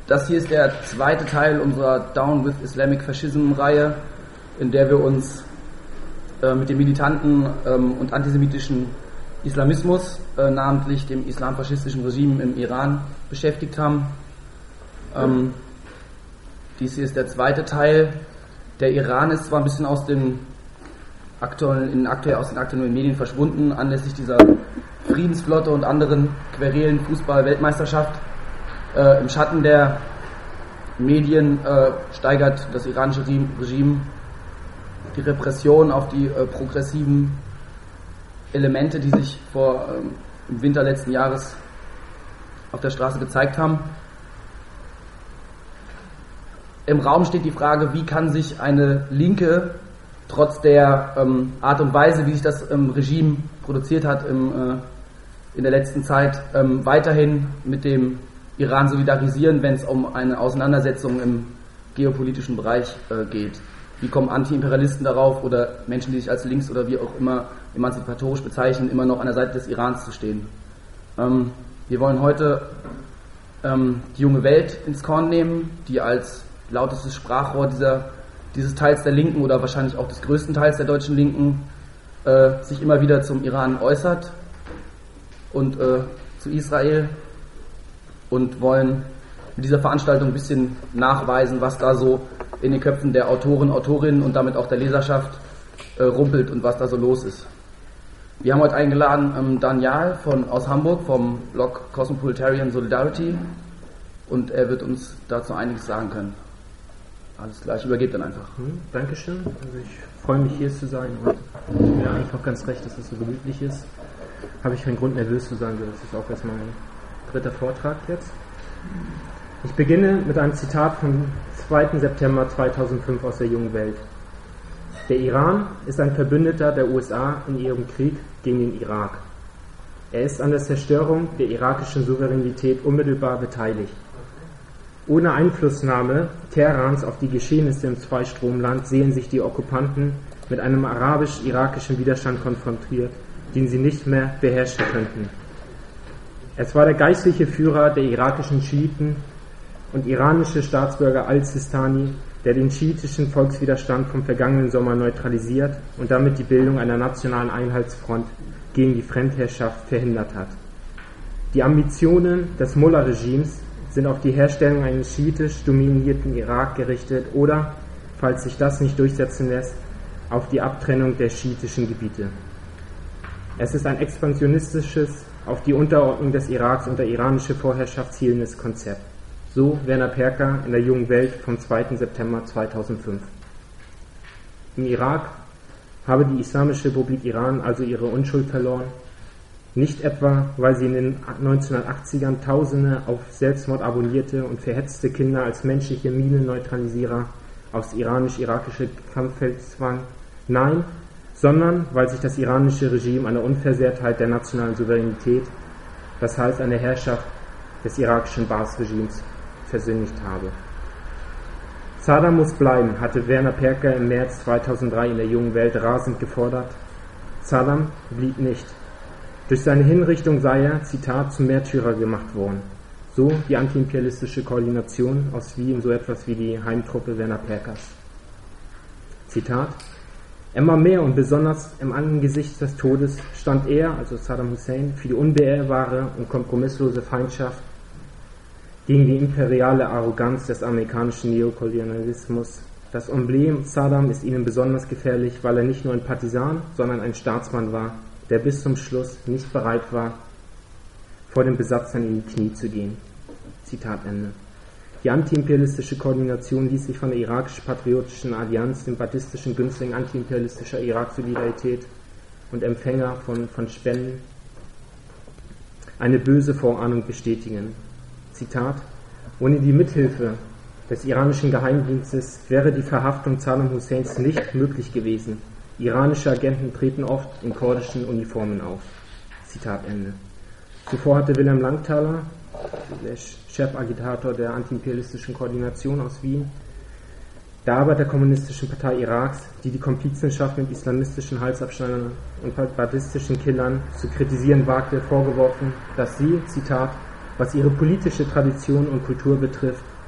Das hier ist der zweite Teil unserer Down with Islamic Fascism-Reihe, in der wir uns mit dem militanten und antisemitischen Islamismus, namentlich dem islamfaschistischen Regime im Iran, beschäftigt haben. Dies hier ist der zweite Teil. Der Iran ist zwar ein bisschen aus den aktuellen Medien verschwunden, anlässlich dieser Friedensflotte und anderen querelen Fußball-Weltmeisterschaft. Im Schatten der Medien steigert das iranische Regime die Repression auf die progressiven Elemente, die sich im Winter letzten Jahres auf der Straße gezeigt haben. Im Raum steht die Frage, wie kann sich eine Linke trotz der Art und Weise, wie sich das Regime produziert hat in der letzten Zeit, weiterhin mit dem Iran solidarisieren, wenn es um eine Auseinandersetzung im geopolitischen Bereich geht. Wie kommen Anti-Imperialisten darauf oder Menschen, die sich als links oder wie auch immer emanzipatorisch bezeichnen, immer noch an der Seite des Irans zu stehen? Wir wollen heute die junge Welt ins Korn nehmen, die als lautestes Sprachrohr dieses Teils der Linken oder wahrscheinlich auch des größten Teils der deutschen Linken sich immer wieder zum Iran äußert und zu Israel, und wollen mit dieser Veranstaltung ein bisschen nachweisen, was da so in den Köpfen der Autoren, Autorinnen und damit auch der Leserschaft rumpelt und was da so los ist. Wir haben heute eingeladen Daniel aus Hamburg vom Blog Cosmopolitarian Solidarity, und er wird uns dazu einiges sagen können. Alles klar, ich übergebe dann einfach. Dankeschön. Also ich freue mich, hier zu sein, und mir eigentlich auch ganz recht, dass es so gemütlich ist. Habe ich keinen Grund, nervös zu sein, das ist auch erst mein dritter Vortrag jetzt. Ich beginne mit einem Zitat vom 2. September 2005 aus der Jungen Welt. Der Iran ist ein Verbündeter der USA in ihrem Krieg gegen den Irak. Er ist an der Zerstörung der irakischen Souveränität unmittelbar beteiligt. Ohne Einflussnahme Teherans auf die Geschehnisse im Zweistromland sehen sich die Okkupanten mit einem arabisch-irakischen Widerstand konfrontiert, den sie nicht mehr beherrschen könnten. Es war der geistliche Führer der irakischen Schiiten und iranische Staatsbürger al-Sistani, der den schiitischen Volkswiderstand vom vergangenen Sommer neutralisiert und damit die Bildung einer nationalen Einheitsfront gegen die Fremdherrschaft verhindert hat. Die Ambitionen des Mullah-Regimes sind auf die Herstellung eines schiitisch dominierten Irak gerichtet oder, falls sich das nicht durchsetzen lässt, auf die Abtrennung der schiitischen Gebiete. Es ist ein expansionistisches, auf die Unterordnung des Iraks unter iranische Vorherrschaft zielendes Konzept. So Werner Perker in der Jungen Welt vom 2. September 2005. Im Irak habe die Islamische Republik Iran also ihre Unschuld verloren, nicht etwa, weil sie in den 1980ern Tausende auf Selbstmord abonnierte und verhetzte Kinder als menschliche Minenneutralisierer aufs iranisch-irakische Kampffeld zwang, nein, sondern weil sich das iranische Regime an der Unversehrtheit der nationalen Souveränität, das heißt an der Herrschaft des irakischen Baas-Regimes, versündigt habe. Saddam muss bleiben, hatte Werner Perker im März 2003 in der Jungen Welt rasend gefordert. Saddam blieb nicht. Durch seine Hinrichtung sei er, Zitat, zum Märtyrer gemacht worden. So die antiimperialistische Koordination aus Wien, so etwas wie die Heimtruppe Werner Perkers. Zitat: Immer mehr und besonders im Angesicht des Todes stand er, also Saddam Hussein, für die unbeirrbare und kompromisslose Feindschaft gegen die imperiale Arroganz des amerikanischen Neokolonialismus. Das Emblem Saddam ist ihnen besonders gefährlich, weil er nicht nur ein Partisan, sondern ein Staatsmann war, der bis zum Schluss nicht bereit war, vor den Besatzern in die Knie zu gehen. Zitat Ende. Die antiimperialistische Koordination ließ sich von der irakisch-patriotischen Allianz, dem baathistischen Günstling antiimperialistischer Irak-Solidarität und Empfänger von Spenden, eine böse Vorahnung bestätigen. Zitat: Ohne die Mithilfe des iranischen Geheimdienstes wäre die Verhaftung Saddam Husseins nicht möglich gewesen. Iranische Agenten treten oft in kurdischen Uniformen auf. Zitat Ende. Zuvor hatte Wilhelm Langthaler, der Chefagitator der antiimperialistischen Koordination aus Wien, der Arbeiterkommunistischen Partei Iraks, die Komplizenschaft mit islamistischen Halsabschneidern und baathistischen Killern zu kritisieren wagte, vorgeworfen, dass sie, Zitat, was ihre politische Tradition und Kultur betrifft,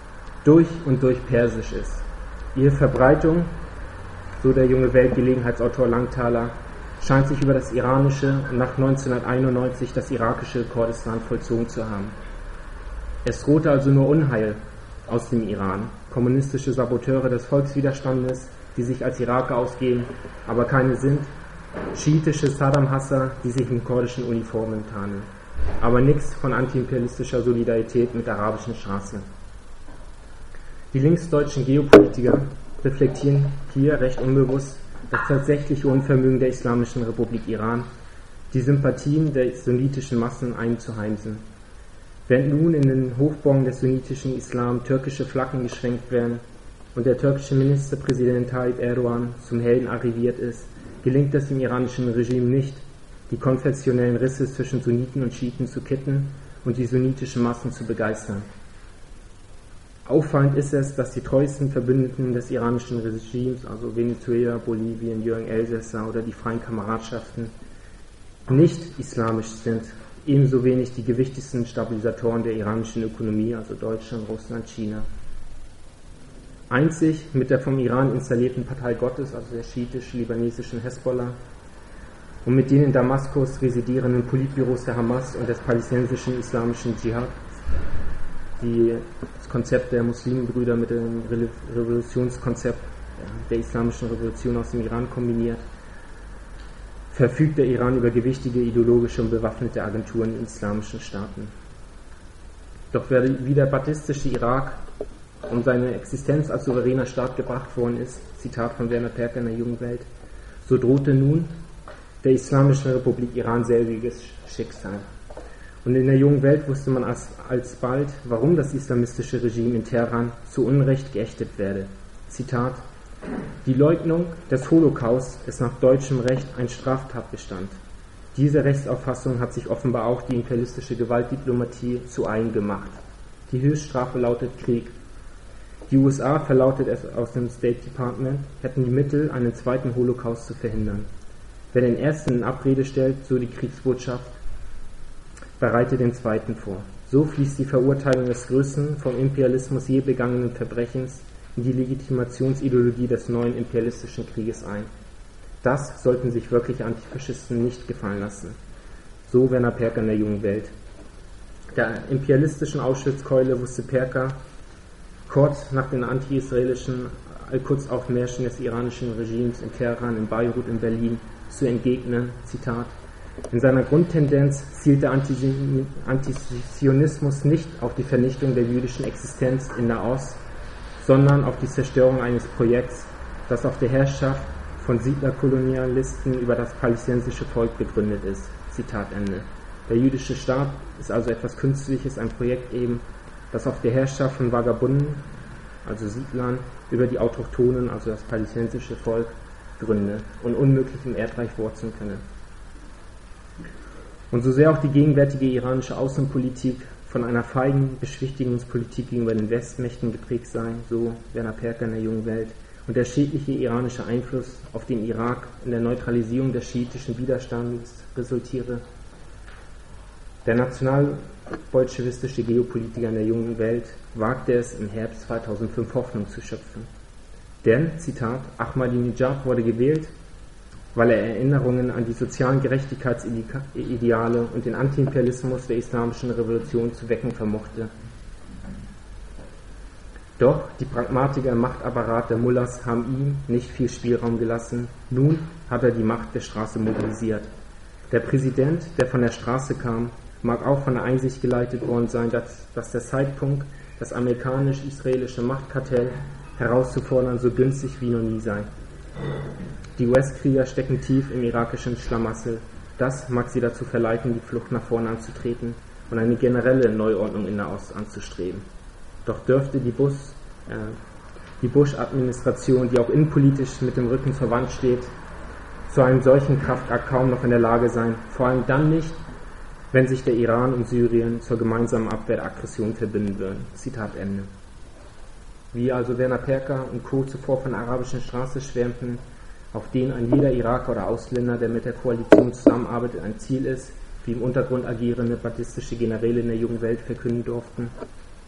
durch und durch persisch ist. Ihre Verbreitung, so der junge Weltgelegenheitsautor Langthaler, scheint sich über das iranische und nach 1991 das irakische Kurdistan vollzogen zu haben. Es drohte also nur Unheil aus dem Iran, kommunistische Saboteure des Volkswiderstandes, die sich als Iraker ausgeben, aber keine sind, schiitische Saddam-Hasser, die sich in kurdischen Uniformen tarnen, aber nichts von antiimperialistischer Solidarität mit der arabischen Straße. Die linksdeutschen Geopolitiker reflektieren hier recht unbewusst das tatsächliche Unvermögen der Islamischen Republik Iran, die Sympathien der sunnitischen Massen einzuheimsen. Während nun in den Hochburgen des sunnitischen Islam türkische Flaggen geschwenkt werden und der türkische Ministerpräsident Tayyip Erdogan zum Helden arriviert ist, gelingt es dem iranischen Regime nicht, die konfessionellen Risse zwischen Sunniten und Schiiten zu kitten und die sunnitischen Massen zu begeistern. Auffallend ist es, dass die treuesten Verbündeten des iranischen Regimes, also Venezuela, Bolivien, Jürgen Elsässer oder die Freien Kameradschaften, nicht islamisch sind, ebenso wenig die gewichtigsten Stabilisatoren der iranischen Ökonomie, also Deutschland, Russland, China. Einzig mit der vom Iran installierten Partei Gottes, also der schiitisch-libanesischen Hezbollah, und mit den in Damaskus residierenden Politbüros der Hamas und des palästinensischen islamischen Dschihad, die das Konzept der Muslimbrüder mit dem Revolutionskonzept der islamischen Revolution aus dem Iran kombiniert, verfügt der Iran über gewichtige ideologische und bewaffnete Agenturen in islamischen Staaten. Doch wie der baathistische Irak um seine Existenz als souveräner Staat gebracht worden ist, Zitat von Werner Perker in der Jungen Welt, so drohte nun der Islamischen Republik Iran selbiges Schicksal. Und in der Jungen Welt wusste man alsbald, warum das islamistische Regime in Teheran zu Unrecht geächtet werde. Zitat: Die Leugnung des Holocaust ist nach deutschem Recht ein Straftatbestand. Diese Rechtsauffassung hat sich offenbar auch die imperialistische Gewaltdiplomatie zu eigen gemacht. Die Höchststrafe lautet Krieg. Die USA, verlautet es aus dem State Department, hätten die Mittel, einen zweiten Holocaust zu verhindern. Wer den ersten in Abrede stellt, so die Kriegsbotschaft, bereite den zweiten vor. So fließt die Verurteilung des größten vom Imperialismus je begangenen Verbrechens in die Legitimationsideologie des neuen imperialistischen Krieges ein. Das sollten sich wirkliche Antifaschisten nicht gefallen lassen. So Werner Perker in der Jungen Welt. Der imperialistischen Auschwitzkeule wusste Perker kurz nach den anti-israelischen Al-Quds-Aufmärschen des iranischen Regimes in Teheran, in Beirut, in Berlin zu entgegnen, Zitat: In seiner Grundtendenz zielt der Antizionismus nicht auf die Vernichtung der jüdischen Existenz in Nahost, sondern auf die Zerstörung eines Projekts, das auf der Herrschaft von Siedlerkolonialisten über das palästinensische Volk begründet ist. Zitat Ende. Der jüdische Staat ist also etwas Künstliches, ein Projekt eben, das auf der Herrschaft von Vagabunden, also Siedlern, über die Autochthonen, also das palästinensische Volk, gründe und unmöglich im Erdreich wurzeln könne. Und so sehr auch die gegenwärtige iranische Außenpolitik von einer feigen Beschwichtigungspolitik gegenüber den Westmächten geprägt sei, so Werner Perker in der Jungen Welt, und der schädliche iranische Einfluss auf den Irak in der Neutralisierung des schiitischen Widerstands resultiere, der nationalbolschewistische Geopolitiker in der Jungen Welt wagte es im Herbst 2005 Hoffnung zu schöpfen. Denn, Zitat, Ahmadinejad wurde gewählt, weil er Erinnerungen an die sozialen Gerechtigkeitsideale und den Antiimperialismus der islamischen Revolution zu wecken vermochte. Doch die Pragmatiker im Machtapparat der Mullahs haben ihm nicht viel Spielraum gelassen. Nun hat er die Macht der Straße mobilisiert. Der Präsident, der von der Straße kam, mag auch von der Einsicht geleitet worden sein, dass der Zeitpunkt, das amerikanisch-israelische Machtkartell herauszufordern, so günstig wie noch nie sei. Die US-Krieger stecken tief im irakischen Schlamassel. Das mag sie dazu verleiten, die Flucht nach vorne anzutreten und eine generelle Neuordnung in Nahost anzustreben. Doch dürfte die Bush-Administration, die auch innenpolitisch mit dem Rücken zur Wand steht, zu einem solchen Kraftakt kaum noch in der Lage sein, vor allem dann nicht, wenn sich der Iran und Syrien zur gemeinsamen Abwehr der Aggression verbinden würden. Zitat Ende. Wie also Werner Perker und Co. zuvor von der arabischen Straße schwärmten, auf denen ein jeder Iraker oder Ausländer, der mit der Koalition zusammenarbeitet, ein Ziel ist, wie im Untergrund agierende baptistische Generäle in der Jungen Welt verkünden durften,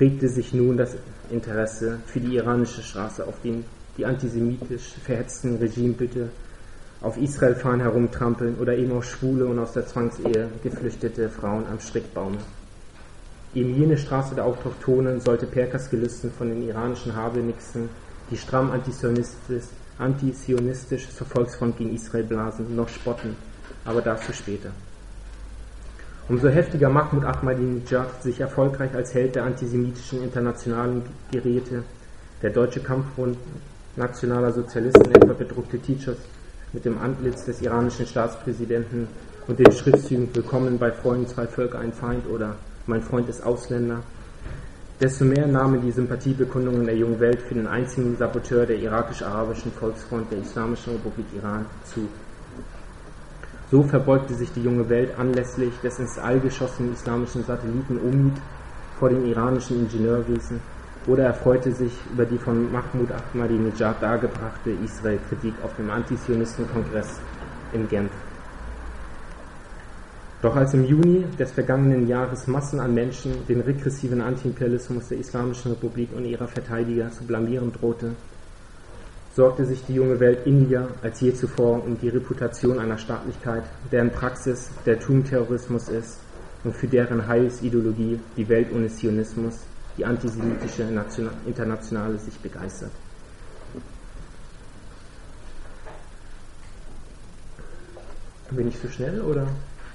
regte sich nun das Interesse für die iranische Straße, auf den die antisemitisch verhetzten Regimebitte auf Israel-Fahnen herumtrampeln oder eben auch schwule und aus der Zwangsehe geflüchtete Frauen am Strickbaume. Eben jene Straße der Autochthonen sollte Perkas Gelüsten von den iranischen Habenixen, die stramm antisionistisch zur Volksfront gegen Israel blasen, noch spotten, aber dazu später. Umso heftiger Mahmoud Ahmadinejad sich erfolgreich als Held der antisemitischen Internationalen geräte, der Deutsche Kampfbund Nationaler Sozialisten etwa bedruckte T-Shirts mit dem Antlitz des iranischen Staatspräsidenten und den Schriftzügen Willkommen bei Freunden, zwei Völker, ein Feind oder Mein Freund ist Ausländer, desto mehr nahmen die Sympathiebekundungen der jungen Welt für den einzigen Saboteur der irakisch-arabischen Volksfront der Islamischen Republik Iran zu. So verbeugte sich die junge Welt anlässlich des ins All geschossenen islamischen Satelliten Omid vor dem iranischen Ingenieurwesen oder erfreute sich über die von Mahmoud Ahmadinejad dargebrachte Israel-Kritik auf dem Antisionistenkongress in Genf. Doch als im Juni des vergangenen Jahres Massen an Menschen den regressiven Antiimperialismus der Islamischen Republik und ihrer Verteidiger zu blamieren drohte, sorgte sich die junge Welt inniger als je zuvor um die Reputation einer Staatlichkeit, deren Praxis der Tugendterrorismus ist und für deren Heilsideologie die Welt ohne Zionismus, die antisemitische Internationale, sich begeistert. Bin ich so schnell oder?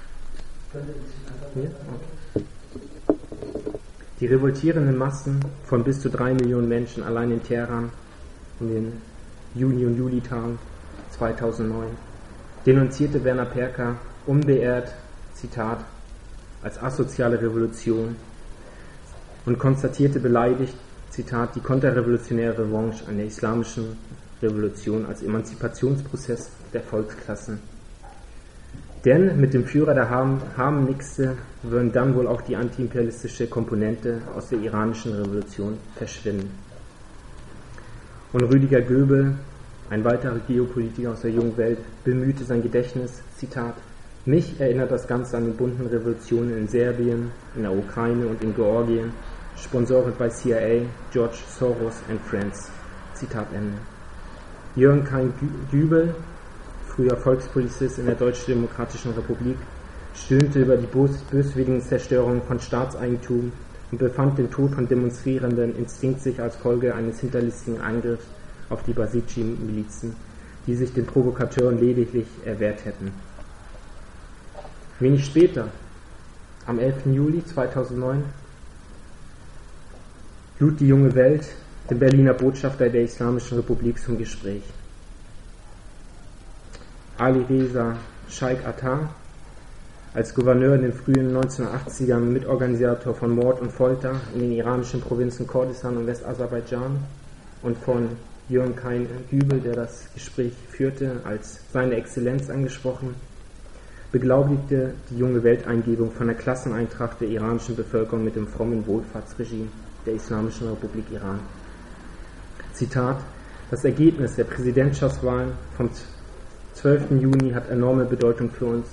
Ja? Okay. Die revoltierenden Massen von bis zu 3 Millionen Menschen allein in Teheran in den Juni- und Julitagen 2009 denunzierte Werner Perker unbeirrt, Zitat, als asoziale Revolution und konstatierte beleidigt, Zitat, die konterrevolutionäre Revanche an der islamischen Revolution als Emanzipationsprozess der Volksklassen. Denn mit dem Führer der Harmnixte würden dann wohl auch die antiimperialistische Komponente aus der iranischen Revolution verschwinden. Und Rüdiger Göbel, ein weiterer Geopolitiker aus der jungen Welt, bemühte sein Gedächtnis, Zitat, mich erinnert das Ganze an die bunten Revolutionen in Serbien, in der Ukraine und in Georgien, sponsoriert bei CIA, George Soros and Friends. Zitat Ende. Jürgen Kain Dübel, früher Volkspolizist in der Deutsch-Demokratischen Republik, stöhnte über die böswilligen Zerstörungen von Staatseigentum und befand den Tod von Demonstrierenden instinktlich als Folge eines hinterlistigen Angriffs auf die Basiji-Milizen, die sich den Provokateuren lediglich erwehrt hätten. Wenig später, am 11. Juli 2009, lud die junge Welt den Berliner Botschafter der Islamischen Republik zum Gespräch. Ali Reza Sheikh Attar, als Gouverneur in den frühen 1980ern Mitorganisator von Mord und Folter in den iranischen Provinzen Kurdistan und Westaserbaidschan und von Jürgen Kain Dübel, der das Gespräch führte, als seine Exzellenz angesprochen, beglaubigte die junge Welteingebung von der Klasseneintracht der iranischen Bevölkerung mit dem frommen Wohlfahrtsregime der Islamischen Republik Iran. Zitat, das Ergebnis der Präsidentschaftswahlen vom 12. Juni hat enorme Bedeutung für uns.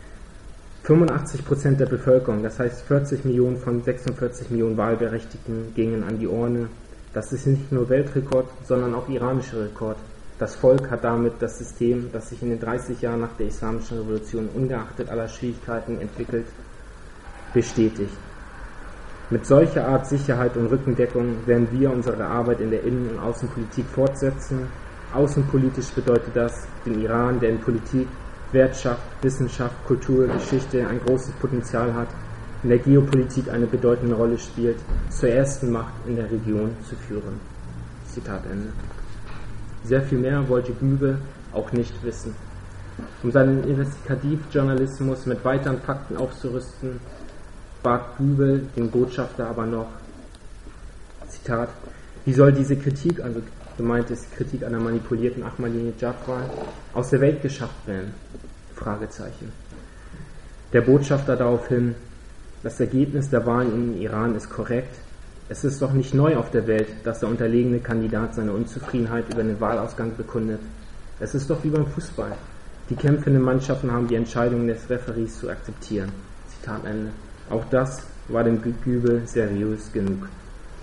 85% der Bevölkerung, das heißt 40 Millionen von 46 Millionen Wahlberechtigten, gingen an die Urne. Das ist nicht nur Weltrekord, sondern auch iranischer Rekord. Das Volk hat damit das System, das sich in den 30 Jahren nach der Islamischen Revolution ungeachtet aller Schwierigkeiten entwickelt, bestätigt. Mit solcher Art Sicherheit und Rückendeckung werden wir unsere Arbeit in der Innen- und Außenpolitik fortsetzen. Außenpolitisch bedeutet das, den Iran, der in Politik, Wirtschaft, Wissenschaft, Kultur, Geschichte ein großes Potenzial hat, in der Geopolitik eine bedeutende Rolle spielt, zur ersten Macht in der Region zu führen. Zitat Ende. Sehr viel mehr wollte Gübel auch nicht wissen. Um seinen Investigativjournalismus mit weiteren Fakten aufzurüsten, bat Gübel den Botschafter aber noch, Zitat, wie soll diese Kritik, also gemeint ist die Kritik einer manipulierten Ahmadinejad-Wahl, aus der Welt geschafft werden? Fragezeichen. Der Botschafter daraufhin, das Ergebnis der Wahlen im Iran ist korrekt. Es ist doch nicht neu auf der Welt, dass der unterlegene Kandidat seine Unzufriedenheit über den Wahlausgang bekundet. Es ist doch wie beim Fußball. Die kämpfenden Mannschaften haben die Entscheidungen des Referees zu akzeptieren. Zitat Ende. Auch das war dem Gübel seriös genug.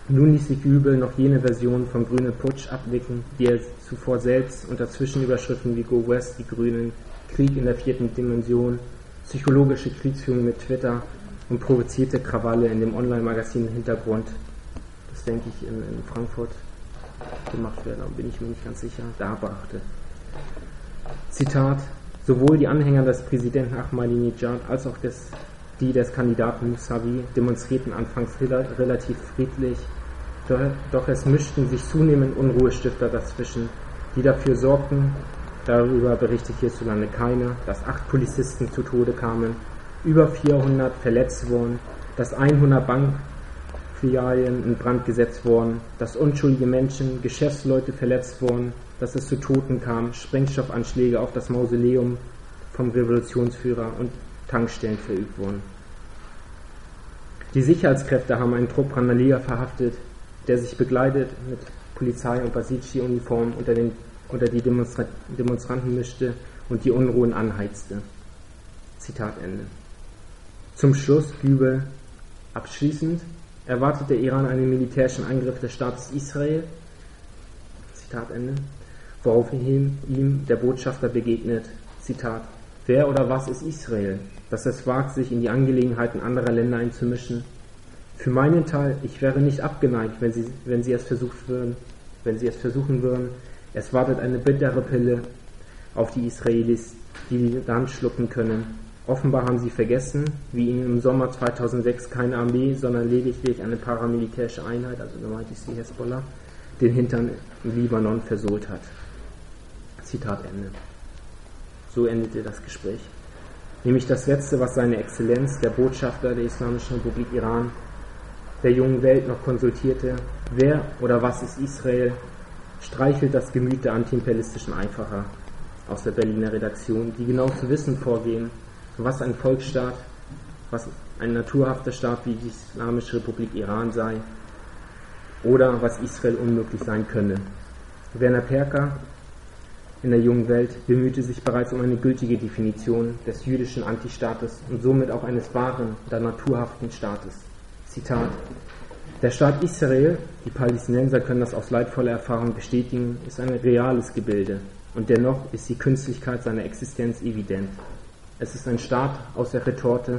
Nun ließ sich Gübel noch jene Version vom grünen Putsch abnicken, die er zuvor selbst unter Zwischenüberschriften wie Go West, die Grünen, Krieg in der 4. Dimension, psychologische Kriegsführung mit Twitter und provozierte Krawalle in dem Online-Magazin Hintergrund, das denke ich in Frankfurt gemacht werden, aber bin ich mir nicht ganz sicher, darbrachte. Zitat: Sowohl die Anhänger des Präsidenten Ahmadinejad als auch die des Kandidaten Mousavi demonstrierten anfangs relativ friedlich, doch es mischten sich zunehmend Unruhestifter dazwischen, die dafür sorgten, darüber berichtet hierzulande keiner, dass 8 Polizisten zu Tode kamen, über 400 verletzt wurden, dass 100 Bankfilialen in Brand gesetzt wurden, dass unschuldige Menschen, Geschäftsleute verletzt wurden, dass es zu Toten kam, Sprengstoffanschläge auf das Mausoleum vom Revolutionsführer und Tankstellen verübt wurden. Die Sicherheitskräfte haben einen Trupp Randalierer verhaftet, der sich bekleidet mit Polizei- und Basici-Uniform unter die Demonstranten mischte und die Unruhen anheizte. Zitat Ende. Zum Schluss Gübel: Abschließend erwartet der Iran einen militärischen Angriff des Staates Israel. Zitat Ende. Woraufhin ihm der Botschafter begegnet. Zitat: Wer oder was ist Israel, dass es wagt, sich in die Angelegenheiten anderer Länder einzumischen? Für meinen Teil, ich wäre nicht abgeneigt, wenn sie es versuchen würden. Es wartet eine bittere Pille auf die Israelis, die dann schlucken können. Offenbar haben sie vergessen, wie ihnen im Sommer 2006 keine Armee, sondern lediglich eine paramilitärische Einheit, also gemeint ist die Hezbollah, den Hintern im Libanon versohlt hat. Zitat Ende. So endete das Gespräch. Nämlich das Letzte, was seine Exzellenz, der Botschafter der Islamischen Republik Iran, der jungen Welt noch konsultierte: Wer oder was ist Israel? Streichelt das Gemüt der antiimperialistischen Einfacher aus der Berliner Redaktion, die genau zu wissen vorgehen, was ein Volksstaat, was ein naturhafter Staat wie die Islamische Republik Iran sei oder was Israel unmöglich sein könne. Werner Perker in der jungen Welt bemühte sich bereits um eine gültige Definition des jüdischen Antistaates und somit auch eines wahren oder naturhaften Staates. Zitat: Der Staat Israel, die Palästinenser können das aus leidvoller Erfahrung bestätigen, ist ein reales Gebilde und dennoch ist die Künstlichkeit seiner Existenz evident. Es ist ein Staat aus der Retorte.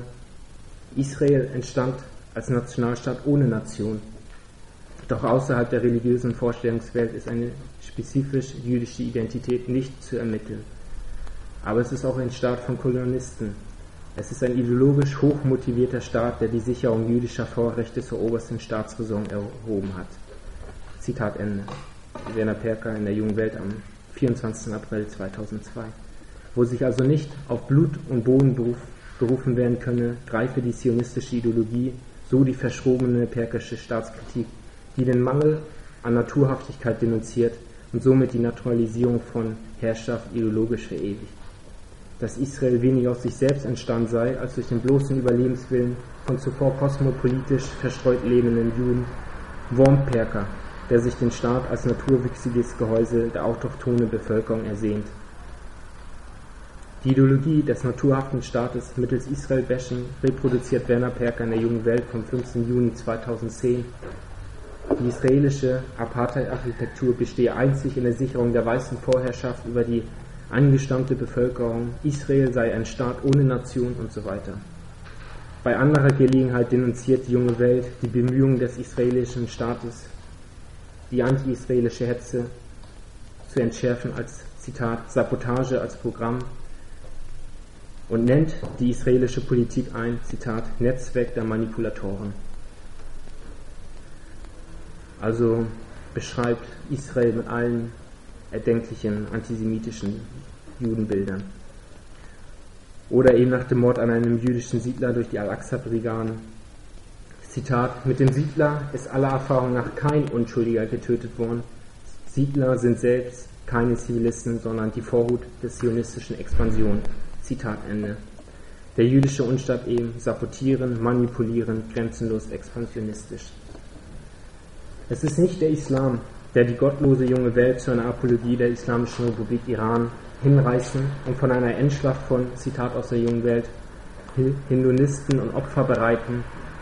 Israel entstand als Nationalstaat ohne Nation. Doch außerhalb der religiösen Vorstellungswelt ist eine spezifisch jüdische Identität nicht zu ermitteln. Aber es ist auch ein Staat von Kolonisten. Es ist ein ideologisch hochmotivierter Staat, der die Sicherung jüdischer Vorrechte zur obersten Staatsräson erhoben hat. Zitat Ende. Werner Perker in der Jungen Welt am 24. April 2002. Wo sich also nicht auf Blut und Boden berufen werden könne, greife die zionistische Ideologie, so die verschrobene Perkersche Staatskritik, die den Mangel an Naturhaftigkeit denunziert und somit die Naturalisierung von Herrschaft ideologisch verewigt. Dass Israel weniger aus sich selbst entstanden sei, als durch den bloßen Überlebenswillen von zuvor kosmopolitisch verstreut lebenden Juden, wurmt Perker, der sich den Staat als naturwüchsiges Gehäuse der autochthonen Bevölkerung ersehnt. Die Ideologie des naturhaften Staates mittels Israel-Bashing reproduziert Werner Perker in der Jungen Welt vom 15. Juni 2010. Die israelische Apartheid-Architektur bestehe einzig in der Sicherung der weißen Vorherrschaft über die angestammte Bevölkerung, Israel sei ein Staat ohne Nation und so weiter. Bei anderer Gelegenheit denunziert die Junge Welt die Bemühungen des israelischen Staates, die anti-israelische Hetze zu entschärfen als, Zitat, Sabotage als Programm und nennt die israelische Politik ein, Zitat, Netzwerk der Manipulatoren. Also beschreibt Israel mit allen erdenklichen antisemitischen Judenbildern. Oder eben nach dem Mord an einem jüdischen Siedler durch die Al-Aqsa-Brigaden. Zitat: Mit dem Siedler ist aller Erfahrung nach kein Unschuldiger getötet worden. Siedler sind selbst keine Zivilisten, sondern die Vorhut der zionistischen Expansion. Zitat Ende. Der jüdische Unstaat eben sabotieren, manipulieren, grenzenlos expansionistisch. Es ist nicht der Islam, der die gottlose junge Welt zu einer Apologie der Islamischen Republik Iran hinreißen und von einer Endschlacht von, Zitat aus der Jungen Welt, Hedonisten und Opfer bereiten,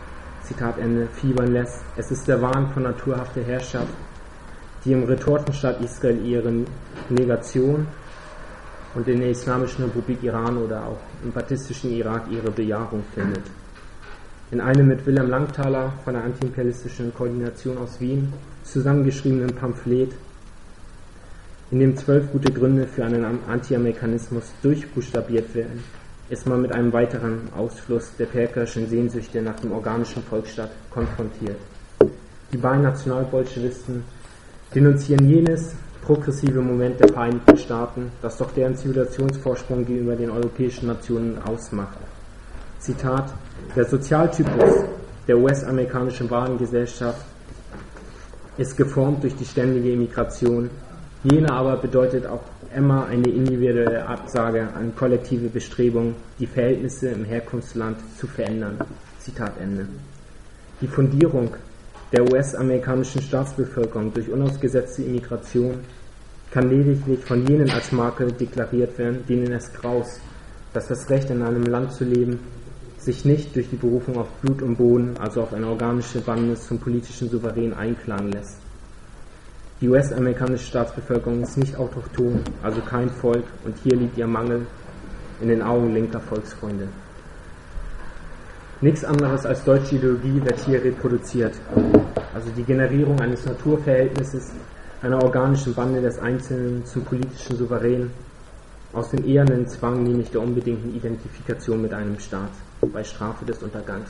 Zitat Ende, fiebern lässt. Es ist der Wahn von naturhafter Herrschaft, die im Retortenstaat Israel ihre Negation und in der Islamischen Republik Iran oder auch im baathistischen Irak ihre Bejahung findet. In einem mit Wilhelm Langthaler von der antiimperialistischen Koordination aus Wien zusammengeschriebenen Pamphlet, in dem 12 gute Gründe für einen Anti-Amerikanismus durchbuchstabiert werden, ist man mit einem weiteren Ausfluss der perkerschen Sehnsüchte nach dem organischen Volksstaat konfrontiert. Die beiden Nationalbolschewisten denunzieren jenes progressive Moment der Vereinigten Staaten, das doch deren Zivilisationsvorsprung gegenüber den europäischen Nationen ausmacht. Zitat: Der Sozialtypus der US-amerikanischen Warengesellschaft ist geformt durch die ständige Immigration. Jene aber bedeutet auch immer eine individuelle Absage an kollektive Bestrebungen, die Verhältnisse im Herkunftsland zu verändern. Zitat Ende. Die Fundierung der US-amerikanischen Staatsbevölkerung durch unausgesetzte Immigration kann lediglich von jenen als Makel deklariert werden, denen es graust, dass das Recht in einem Land zu leben sich nicht durch die Berufung auf Blut und Boden, also auf eine organische Bewandtnis zum politischen Souverän einklagen lässt. Die US-amerikanische Staatsbevölkerung ist nicht autochthon, also kein Volk, und hier liegt ihr Mangel in den Augen linker Volksfreunde. Nichts anderes als deutsche Ideologie wird hier reproduziert, also die Generierung eines Naturverhältnisses, einer organischen Bande des Einzelnen zum politischen Souverän, aus dem ehernen Zwang, nämlich der unbedingten Identifikation mit einem Staat, bei Strafe des Untergangs.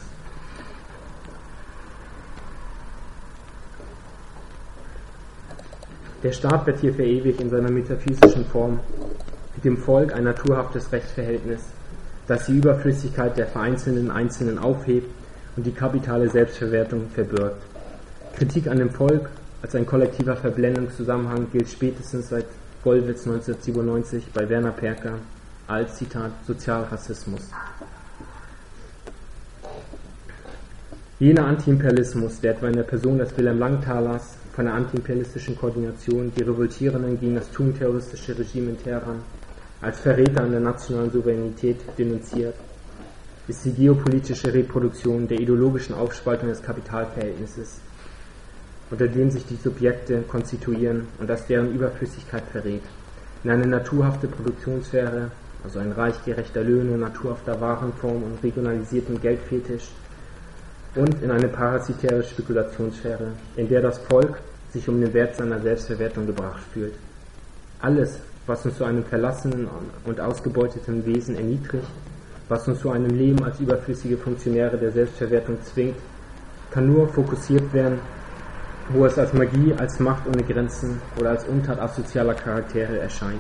Der Staat wird hier verewigt in seiner metaphysischen Form, mit dem Volk ein naturhaftes Rechtsverhältnis, das die Überflüssigkeit der vereinzelten Einzelnen aufhebt und die kapitale Selbstverwertung verbirgt. Kritik an dem Volk als ein kollektiver Verblendungszusammenhang gilt spätestens seit Gollwitz 1997 bei Werner Perker als, Zitat, Sozialrassismus. Jener Antiimperialismus, der etwa in der Person des Wilhelm Langthalers von der antiimperialistischen Koordination die Revoltierenden gegen das tugendterroristische Regime in Teheran als Verräter an der nationalen Souveränität denunziert, ist die geopolitische Reproduktion der ideologischen Aufspaltung des Kapitalverhältnisses, unter dem sich die Subjekte konstituieren und das deren Überflüssigkeit verrät, in eine naturhafte Produktionssphäre, also ein Reich gerechter Löhne, naturhafter Warenform und regionalisierten Geldfetisch, und in eine parasitäre Spekulationssphäre, in der das Volk sich um den Wert seiner Selbstverwertung gebracht fühlt. Alles, was uns zu einem verlassenen und ausgebeuteten Wesen erniedrigt, was uns zu einem Leben als überflüssige Funktionäre der Selbstverwertung zwingt, kann nur fokussiert werden, wo es als Magie, als Macht ohne Grenzen oder als Untat asozialer Charaktere erscheint.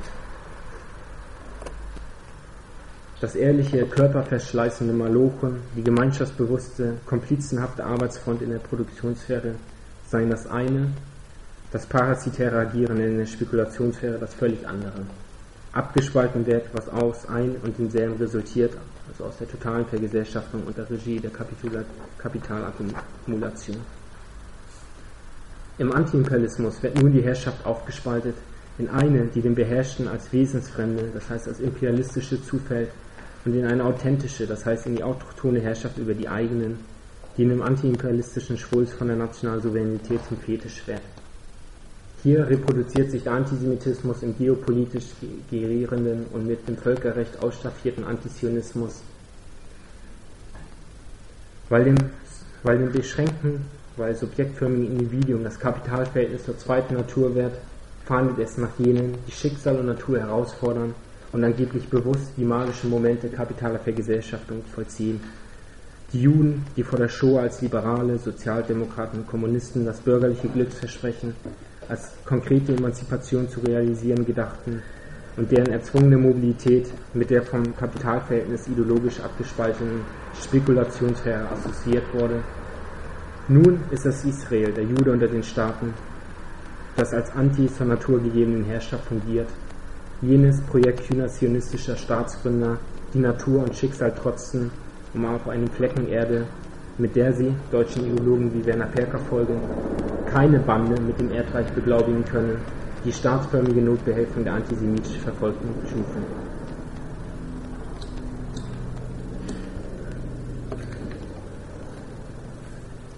Das ehrliche, körperverschleißende Malochen, die gemeinschaftsbewusste, komplizenhafte Arbeitsfront in der Produktionssphäre seien das eine, das parasitäre Agieren in der Spekulationssphäre das völlig andere. Abgespalten wird, was aus ein und demselben resultiert, also aus der totalen Vergesellschaftung unter Regie der Kapitalakkumulation. Im Antiimperialismus wird nun die Herrschaft aufgespaltet in eine, die dem Beherrschten als wesensfremde, das heißt als imperialistische zufällt, und in eine authentische, das heißt in die autochthone Herrschaft über die eigenen, die in dem antiimperialistischen Schwulst von der nationalen Souveränität zum Fetisch wird. Hier reproduziert sich der Antisemitismus im geopolitisch gerierenden und mit dem Völkerrecht ausstaffierten Antizionismus, weil dem beschränkten, weil subjektförmigen Individuum das Kapitalverhältnis zur zweiten Natur wird, fahndet es nach jenen, die Schicksal und Natur herausfordern und angeblich bewusst die magischen Momente kapitaler Vergesellschaftung vollziehen. Die Juden, die vor der Shoah als Liberale, Sozialdemokraten und Kommunisten das bürgerliche Glücksversprechen als konkrete Emanzipation zu realisieren gedachten und deren erzwungene Mobilität mit der vom Kapitalverhältnis ideologisch abgespalteten Spekulationssphäre assoziiert wurde. Nun ist es Israel, der Jude unter den Staaten, das als Anti zur Natur gegebenen Herrschaft fungiert, jenes Projekt zionistischer Staatsgründer, die Natur und Schicksal trotzen, um auf einem Flecken Erde, mit der sie, deutschen Ideologen wie Werner Perker folgen, keine Bande mit dem Erdreich beglaubigen können, die staatsförmige Notbehelfung der antisemitisch Verfolgten schufen.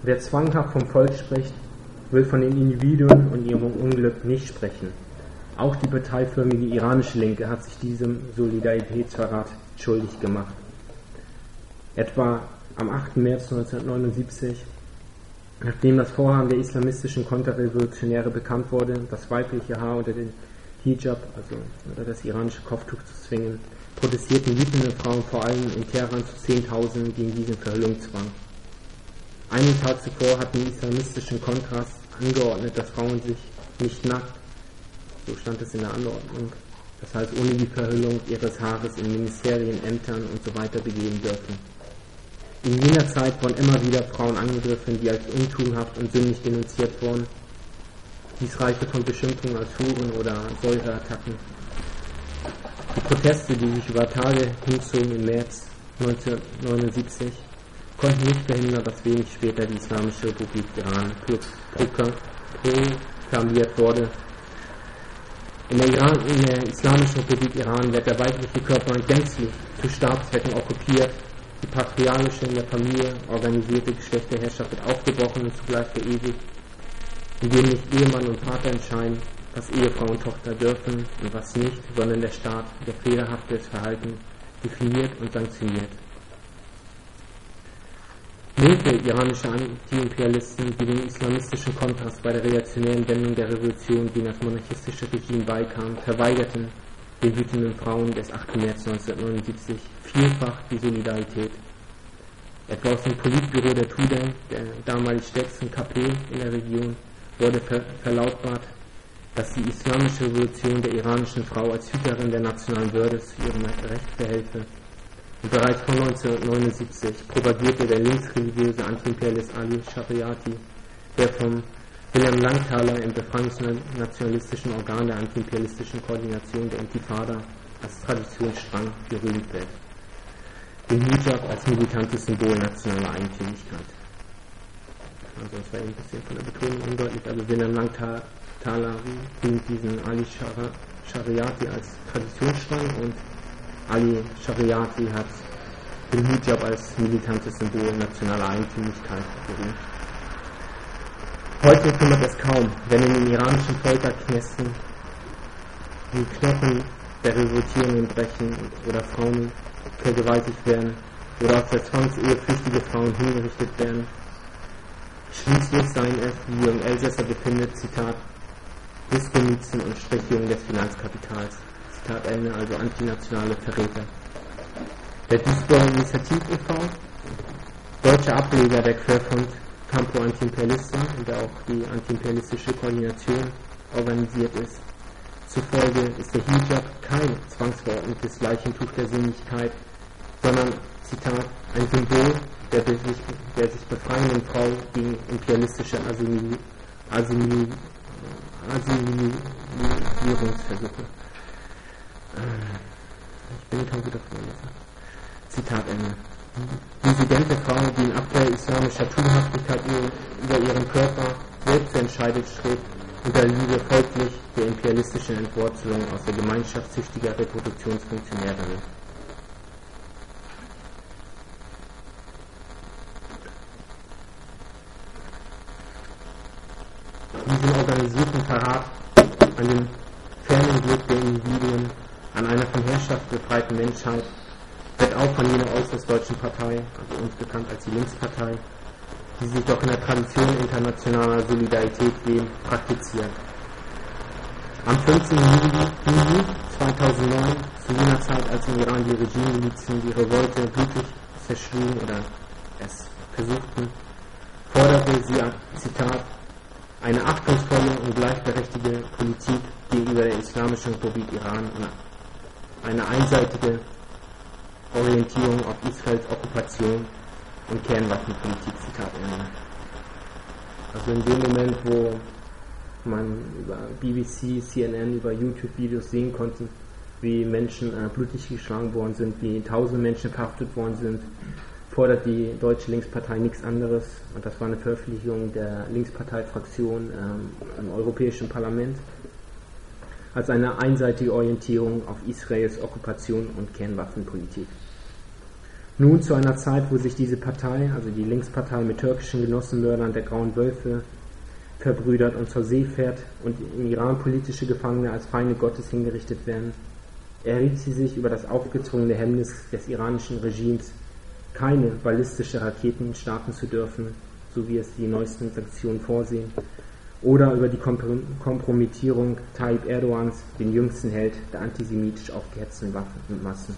Wer zwanghaft vom Volk spricht, will von den Individuen und ihrem Unglück nicht sprechen. Auch die parteiförmige iranische Linke hat sich diesem Solidaritätsverrat schuldig gemacht. Etwa am 8. März 1979, nachdem das Vorhaben der islamistischen Konterrevolutionäre bekannt wurde, das weibliche Haar unter den Hijab, also unter das iranische Kopftuch zu zwingen, protestierten wütende Frauen vor allem in Teheran zu 10.000 gegen diesen Verhüllungszwang. Einen Tag zuvor hatten die islamistischen Kontras angeordnet, dass Frauen sich nicht nackt, so stand es in der Anordnung, das heißt ohne die Verhüllung ihres Haares in Ministerien, Ämtern und so weiter begeben dürfen. In jener Zeit wurden immer wieder Frauen angegriffen, die als untugendhaft und sündig denunziert wurden. Dies reichte von Beschimpfungen als Huren oder Säureattacken. Die Proteste, die sich über Tage hinzogen im März 1979, konnten nicht verhindern, dass wenig später die Islamische Republik Iran proklamiert wurde. In der Islamischen Republik Iran wird der weibliche Körper gänzlich zu Staatszwecken okkupiert. Die patriarchische, in der Familie organisierte Geschlechterherrschaft wird aufgebrochen und zugleich verewigt, indem nicht Ehemann und Vater entscheiden, was Ehefrau und Tochter dürfen und was nicht, sondern der Staat, der fehlerhaftes Verhalten definiert und sanktioniert. Linke iranische Anti-Imperialisten, die den islamistischen Kontrast bei der reaktionären Wendung der Revolution gegen das monarchistische Regime beikamen, verweigerten den wütenden Frauen des 8. März 1979 vielfach die Solidarität. Etwa aus dem Politbüro der Tudeh, der damalig stärksten KP in der Region, wurde verlautbart, dass die islamische Revolution der iranischen Frau als Hüterin der nationalen Würde zu ihrem Recht verhelfe. Und bereits von 1979 propagierte der linksreligiöse Antiimperialist Ali Shariati, der vom Wilhelm Langthaler im befreiungsnationalistischen Organ der antiimperialistischen Koordination der Intifada als Traditionsstrang gerühmt wird, den Hijab als militantes Symbol nationaler Eigentümlichkeit. Also das war ein bisschen von der Betonung undeutlich, also Wilhelm Langthaler rühmt diesen Ali Shariati als Traditionsstrang und Ali Shariati hat den Hijab als militantes Symbol nationaler Eigentümlichkeit gerühmt. Heute kümmert es kaum, wenn in den iranischen Völkerknästen die Knochen der Revoltierenden brechen oder Frauen vergewaltigt werden oder aus der Zwangsehe flüchtige Frauen hingerichtet werden. Schließlich seien es, wie Jürgen Elsässer befindet, Zitat, Diskomizien und Strichungen des Finanzkapitals. Zitat Ende, also antinationale Verräter. Der Duisburger Initiativ e.V., deutscher Ableger der Querfront Campo Antiimperialista, in der auch die antiimperialistische Koordination organisiert ist. Zufolge ist der Hijab kein zwangsverordnetes Leichentuch der Sinnlichkeit, sondern, Zitat, ein Symbol der sich befreienden Frau gegen imperialistische Assimilierungsversuche. Ich bin kaum wieder vorlesen. Zitat Ende. Dissidente Frau, die in Abwehr islamischer Tugendhaftigkeit über ihren Körper selbst entscheidet, strebt unterliege folglich der imperialistischen Entwurzelung aus der Gemeinschaft züchtiger Reproduktionsfunktionärinnen. Diesen organisierten Verrat an dem fernen Glück der Individuen, an einer von Herrschaft befreiten Menschheit, wird auch von jener äußerst deutschen Partei, also uns bekannt als die Linkspartei, die sich doch in der Tradition internationaler Solidarität sehen, praktiziert. Am 15. Juli 2009, zu jener Zeit, als im Iran die Regimemilizen die Revolte blutig zerschlugen oder es versuchten, forderte sie, Zitat, eine achtungsvolle und gleichberechtigte Politik gegenüber der Islamischen Republik Iran und eine einseitige Orientierung auf Israels Okkupation und Kernwaffenpolitik, Zitat Ende. Also in dem Moment, wo man über BBC, CNN, über YouTube-Videos sehen konnte, wie Menschen blutig geschlagen worden sind, wie tausende Menschen verhaftet worden sind, fordert die Deutsche Linkspartei nichts anderes, und das war eine Veröffentlichung der Linkspartei-Fraktion im Europäischen Parlament, als eine einseitige Orientierung auf Israels Okkupation und Kernwaffenpolitik. Nun zu einer Zeit, wo sich diese Partei, also die Linkspartei, mit türkischen Genossenmördern der Grauen Wölfe verbrüdert und zur See fährt und im Iran politische Gefangene als Feinde Gottes hingerichtet werden, erregt sie sich über das aufgezwungene Hemmnis des iranischen Regimes, keine ballistische Raketen starten zu dürfen, so wie es die neuesten Sanktionen vorsehen, oder über die Kompromittierung Tayyip Erdogans, den jüngsten Held der antisemitisch aufgehetzten Massen.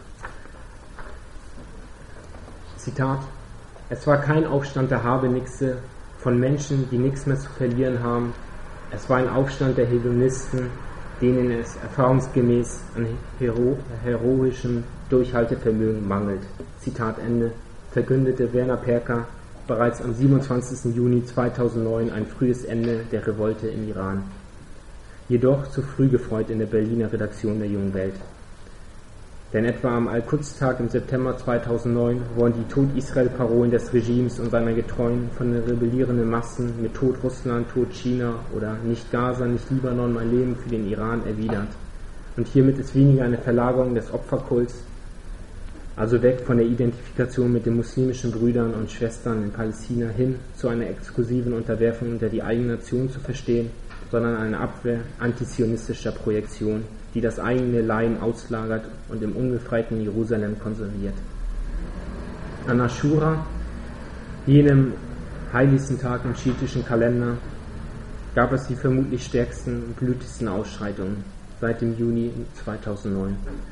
Zitat: Es war kein Aufstand der Habenixe, von Menschen, die nichts mehr zu verlieren haben. Es war ein Aufstand der Hedonisten, denen es erfahrungsgemäß an heroischem Durchhaltevermögen mangelt. Zitat Ende, verkündete Werner Perker bereits am 27. Juni 2009 ein frühes Ende der Revolte im Iran. Jedoch zu früh gefreut in der Berliner Redaktion der Jungen Welt. Denn etwa am Al-Quds-Tag im September 2009 wurden die Tod-Israel-Parolen des Regimes und seiner Getreuen von den rebellierenden Massen mit Tod Russland, Tod China oder nicht Gaza, nicht Libanon, mein Leben für den Iran erwidert. Und hiermit ist weniger eine Verlagerung des Opferkults, also weg von der Identifikation mit den muslimischen Brüdern und Schwestern in Palästina hin zu einer exklusiven Unterwerfung unter die eigene Nation zu verstehen, sondern eine Abwehr antizionistischer Projektion, die das eigene Leiden auslagert und im unbefreiten Jerusalem konserviert. An Aschura, jenem heiligsten Tag im schiitischen Kalender, gab es die vermutlich stärksten und blutigsten Ausschreitungen seit dem Juni 2009.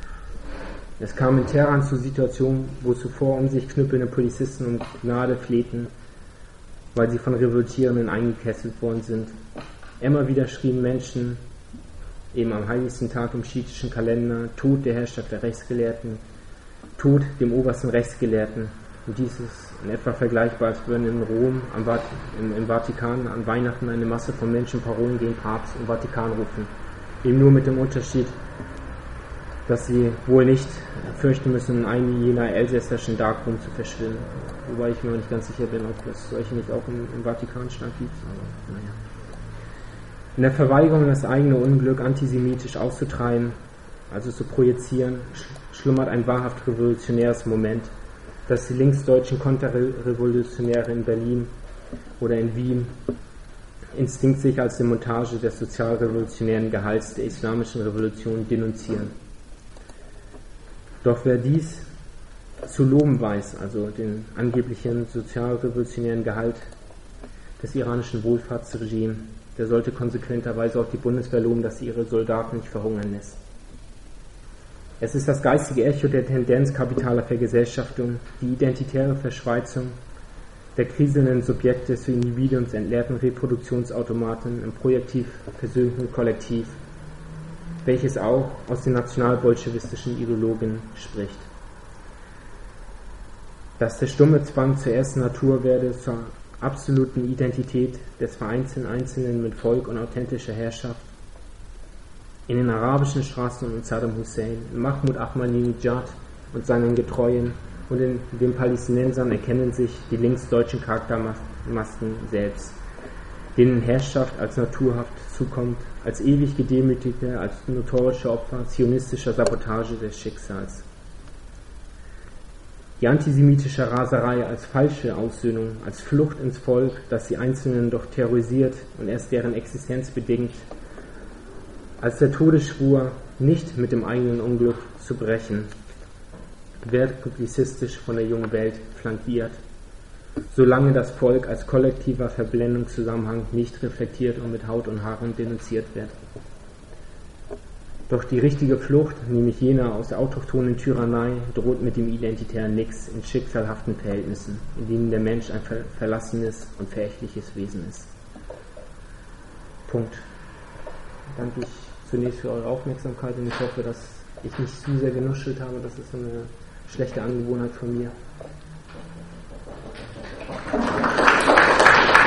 Es kam in Teheran zu Situationen, wo zuvor um sich knüppelnde Polizisten um Gnade flehten, weil sie von Revoltierenden eingekesselt worden sind. Immer wieder schrien Menschen, eben am heiligsten Tag im schiitischen Kalender, Tod der Herrschaft der Rechtsgelehrten, Tod dem obersten Rechtsgelehrten. Und dies ist in etwa vergleichbar, als würden in Rom im Vatikan an Weihnachten eine Masse von Menschen Parolen gegen Papst und Vatikan rufen. Eben nur mit dem Unterschied, dass sie wohl nicht fürchten müssen, in einem jener elsässischen Darkroom zu verschwinden. Wobei ich mir nicht ganz sicher bin, ob es solche nicht auch im Vatikanstaat gibt. Aber naja. In der Verweigerung, das eigene Unglück antisemitisch auszutreiben, also zu projizieren, schlummert ein wahrhaft revolutionäres Moment, das die linksdeutschen Konterrevolutionäre in Berlin oder in Wien instinktsicher als Demontage des sozialrevolutionären Gehalts der islamischen Revolution denunzieren. Doch wer dies zu loben weiß, also den angeblichen sozialrevolutionären Gehalt des iranischen Wohlfahrtsregimes, der sollte konsequenterweise auch die Bundeswehr loben, dass sie ihre Soldaten nicht verhungern lässt. Es ist das geistige Echo der Tendenz kapitaler Vergesellschaftung, die identitäre Verschweizung der kriselnden Subjekte zu individuumsentleerten Reproduktionsautomaten im projektiv versöhnten Kollektiv, welches auch aus den nationalbolschewistischen Ideologien spricht. Dass der stumme Zwang zur ersten Natur werde, zur absoluten Identität des vereinzelten Einzelnen mit Volk und authentischer Herrschaft. In den arabischen Straßen und Saddam Hussein, in Mahmoud Ahmadinejad und seinen Getreuen und in den Palästinensern erkennen sich die linksdeutschen Charaktermasken selbst, denen Herrschaft als naturhaft zukommt, als ewig Gedemütigte, als notorische Opfer zionistischer Sabotage des Schicksals. Die antisemitische Raserei als falsche Aussöhnung, als Flucht ins Volk, das die Einzelnen doch terrorisiert und erst deren Existenz bedingt, als der Todesschwur, nicht mit dem eigenen Unglück zu brechen, wird publizistisch von der Jungen Welt flankiert, solange das Volk als kollektiver Verblendungszusammenhang nicht reflektiert und mit Haut und Haaren denunziert wird. Doch die richtige Flucht, nämlich jene aus der autochthonen Tyrannei, droht mit dem identitären Nix in schicksalhaften Verhältnissen, in denen der Mensch ein verlassenes und verächtliches Wesen ist. Punkt. Danke ich zunächst für eure Aufmerksamkeit und ich hoffe, dass ich nicht zu sehr genuschelt habe. Das ist so eine schlechte Angewohnheit von mir.